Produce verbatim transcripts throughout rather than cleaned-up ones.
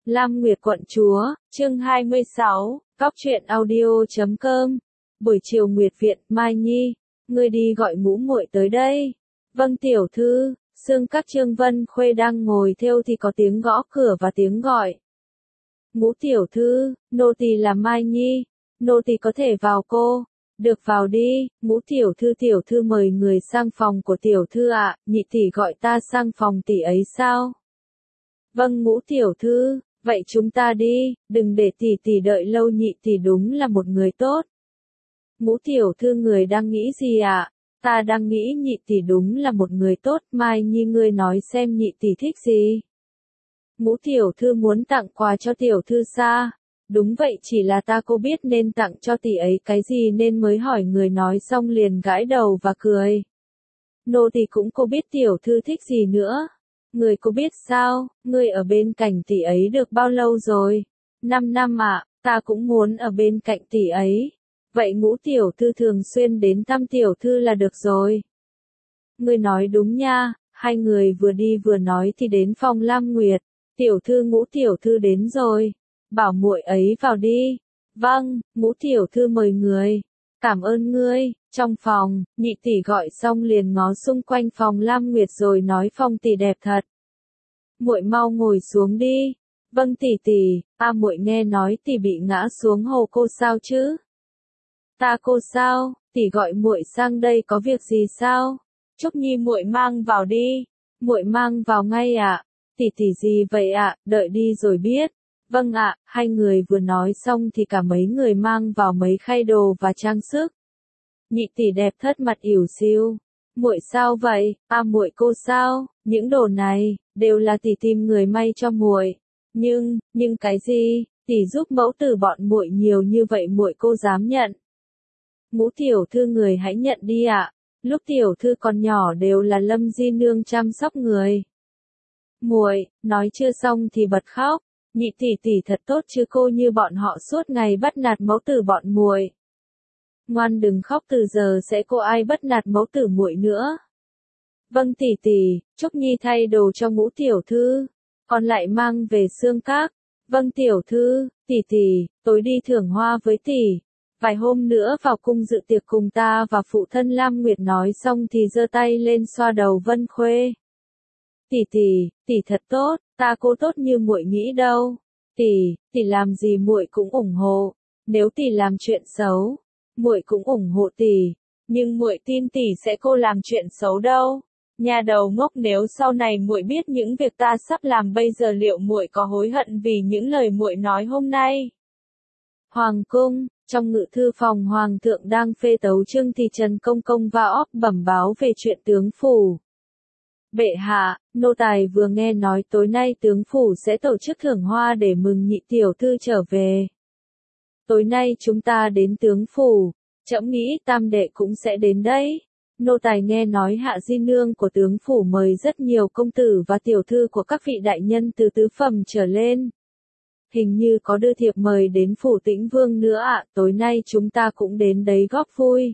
Lam Nguyệt quận chúa, chương hai mươi sáu, Cóc truyện audio chấm com. Buổi chiều Nguyệt viện, Mai Nhi, ngươi đi gọi Ngũ muội tới đây. Vâng tiểu thư. Sương các Trương Vân Khuê đang ngồi thêu thì có tiếng gõ cửa và tiếng gọi. Ngũ tiểu thư, nô tỳ là Mai Nhi, nô tỳ có thể vào cô? Được vào đi. Ngũ tiểu thư tiểu thư mời người sang phòng của tiểu thư ạ, nhị tỷ gọi ta sang phòng tỷ ấy sao? Vâng Ngũ tiểu thư, vậy chúng ta đi, đừng để tỷ tỷ đợi lâu, nhị tỷ đúng là một người tốt. Ngũ tiểu thư người đang nghĩ gì ạ? Ta đang nghĩ nhị tỷ đúng là một người tốt, Mai Nhi ngươi nói xem nhị tỷ thích gì? Ngũ tiểu thư muốn tặng quà cho tiểu thư xa. Đúng vậy, chỉ là ta cô biết nên tặng cho tỷ ấy cái gì nên mới hỏi, người nói xong liền gãi đầu và cười. Nô tỳ cũng cô biết tiểu thư thích gì nữa. Người cô biết sao? Ngươi ở bên cạnh tỷ ấy được bao lâu rồi? Năm năm ạ, ta cũng muốn ở bên cạnh tỷ ấy. Vậy Ngũ tiểu thư thường xuyên đến thăm tiểu thư là được rồi. Ngươi nói đúng nha. Hai người vừa đi vừa nói thì đến phòng Lam Nguyệt. Tiểu thư Ngũ tiểu thư đến rồi. Bảo muội ấy vào đi. Vâng, Ngũ tiểu thư mời người. Cảm ơn ngươi. Trong phòng, nhị tỷ gọi xong liền ngó xung quanh phòng Lam Nguyệt rồi nói, phòng tỷ đẹp thật. Muội mau ngồi xuống đi. Vâng tỷ tỷ. A muội nghe nói tỷ bị ngã xuống hồ cô sao chứ? Ta cô sao? Tỷ gọi muội sang đây có việc gì sao? Trúc Nhi muội mang vào đi. Muội mang vào ngay ạ. Tỷ tỷ gì vậy ạ? Đợi đi rồi biết. Vâng ạ. Hai người vừa nói xong thì cả mấy người mang vào mấy khay đồ và trang sức. Nhị tỷ đẹp thất mặt ỉu xìu. Muội sao vậy? A muội cô sao? Những đồ này đều là tỷ tìm người may cho muội. Nhưng, nhưng cái gì? Tỷ giúp mẫu tử bọn muội nhiều như vậy muội cô dám nhận. Ngũ tiểu thư người hãy nhận đi ạ. Lúc tiểu thư còn nhỏ đều là Lâm di nương chăm sóc người. Muội, nói chưa xong thì bật khóc. Nhị tỷ tỷ thật tốt chứ cô như bọn họ suốt ngày bắt nạt mẫu tử bọn muội. Ngoan đừng khóc, từ giờ sẽ cô ai bắt nạt mẫu tử muội nữa. Vâng tỷ tỷ. Trúc Nhi thay đồ cho Ngũ tiểu thư, còn lại mang về Sương các. Vâng tiểu thư. Tỷ tỷ, tối đi thưởng hoa với tỷ. Vài hôm nữa vào cung dự tiệc cùng ta và phụ thân. Lam Nguyệt nói xong thì giơ tay lên xoa đầu Vân Khuê. Tỷ tỷ, tỷ thật tốt, ta cô tốt như muội nghĩ đâu. Tỷ, tỷ làm gì muội cũng ủng hộ. Nếu tỷ làm chuyện xấu, muội cũng ủng hộ tỷ. Nhưng muội tin tỷ sẽ cô làm chuyện xấu đâu. Nhà đầu ngốc, nếu sau này muội biết những việc ta sắp làm bây giờ liệu muội có hối hận vì những lời muội nói hôm nay? Hoàng cung. Trong ngự thư phòng hoàng thượng đang phê tấu chương thì Trần Công Công va óp bẩm báo về chuyện tướng phủ. Bệ hạ, nô tài vừa nghe nói tối nay tướng phủ sẽ tổ chức thưởng hoa để mừng nhị tiểu thư trở về. Tối nay chúng ta đến tướng phủ, trẫm nghĩ tam đệ cũng sẽ đến đấy. Nô tài nghe nói hạ di nương của tướng phủ mời rất nhiều công tử và tiểu thư của các vị đại nhân từ tứ phẩm trở lên. Hình như có đưa thiệp mời đến phủ Tĩnh Vương nữa ạ, tối nay chúng ta cũng đến đấy góp vui.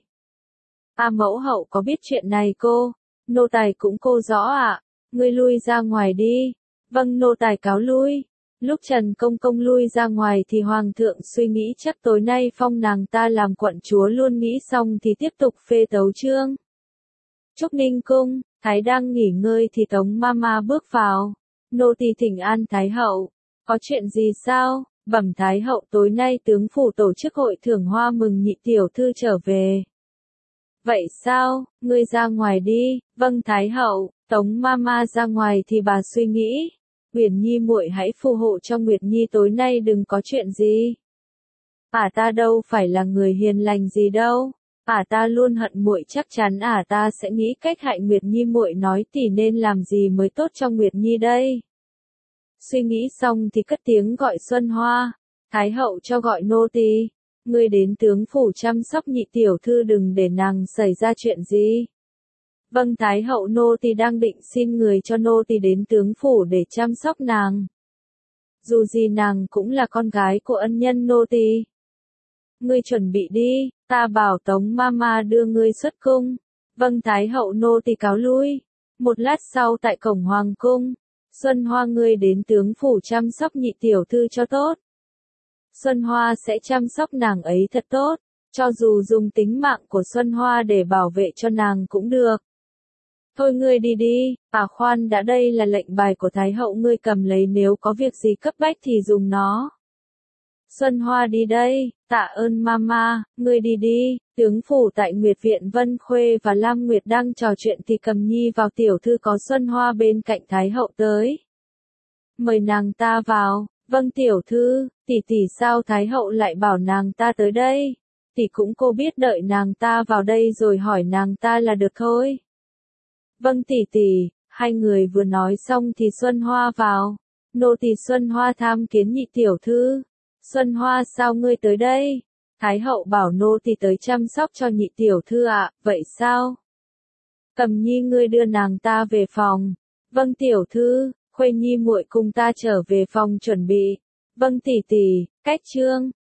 A mẫu hậu có biết chuyện này cô? Nô tài cũng cô rõ ạ. Ngươi lui ra ngoài đi. Vâng nô tài cáo lui. Lúc Trần Công Công lui ra ngoài thì hoàng thượng suy nghĩ chắc tối nay phong nàng ta làm quận chúa luôn, nghĩ xong thì tiếp tục phê tấu chương. Trúc Ninh cung, Thái đang nghỉ ngơi thì Tống Mama bước vào. Nô tỳ thỉnh an Thái hậu. Có chuyện gì sao? Bẩm Thái hậu, tối nay tướng phủ tổ chức hội thưởng hoa mừng nhị tiểu thư trở về. Vậy sao? Ngươi ra ngoài đi. Vâng Thái hậu. Tống Mama ra ngoài thì bà suy nghĩ. Uyển Nhi muội hãy phù hộ cho Nguyệt Nhi tối nay đừng có chuyện gì. Ả ta đâu phải là người hiền lành gì đâu. Ả ta luôn hận muội, chắc chắn ả ta sẽ nghĩ cách hại Nguyệt Nhi muội, nói tỷ nên làm gì mới tốt cho Nguyệt Nhi đây. Suy nghĩ xong thì cất tiếng gọi Xuân Hoa. Thái hậu cho gọi nô tỳ. Ngươi đến tướng phủ chăm sóc nhị tiểu thư, đừng để nàng xảy ra chuyện gì. Vâng Thái hậu, nô tỳ đang định xin người cho nô tỳ đến tướng phủ để chăm sóc nàng. Dù gì nàng cũng là con gái của ân nhân nô tỳ. Ngươi chuẩn bị đi, ta bảo Tống Mama đưa ngươi xuất cung. Vâng Thái hậu, nô tỳ cáo lui. Một lát sau tại cổng hoàng cung, Xuân Hoa ngươi đến tướng phủ chăm sóc nhị tiểu thư cho tốt. Xuân Hoa sẽ chăm sóc nàng ấy thật tốt, cho dù dùng tính mạng của Xuân Hoa để bảo vệ cho nàng cũng được. Thôi ngươi đi đi, à khoan đã, đây là lệnh bài của Thái hậu, ngươi cầm lấy, nếu có việc gì cấp bách thì dùng nó. Xuân Hoa đi đây, tạ ơn mama, ngươi đi đi. Tướng phủ tại Nguyệt Viện, Vân Khuê và Lam Nguyệt đang trò chuyện thì cầm nhi vào, tiểu thư có Xuân Hoa bên cạnh Thái hậu tới. Mời nàng ta vào. Vâng tiểu thư, tỷ tỷ sao Thái hậu lại bảo nàng ta tới đây? Tỷ cũng cô biết đợi nàng ta vào đây rồi hỏi nàng ta là được thôi. Vâng tỷ tỷ, hai người vừa nói xong thì Xuân Hoa vào. Nô tỳ Xuân Hoa tham kiến nhị tiểu thư. Xuân Hoa sao ngươi tới đây? Thái hậu bảo nô tỳ tới chăm sóc cho nhị tiểu thư ạ, à, vậy sao? Cầm nhi ngươi đưa nàng ta về phòng. Vâng tiểu thư, Khuê nhi muội cùng ta trở về phòng chuẩn bị. Vâng tỷ tỷ, cách chương.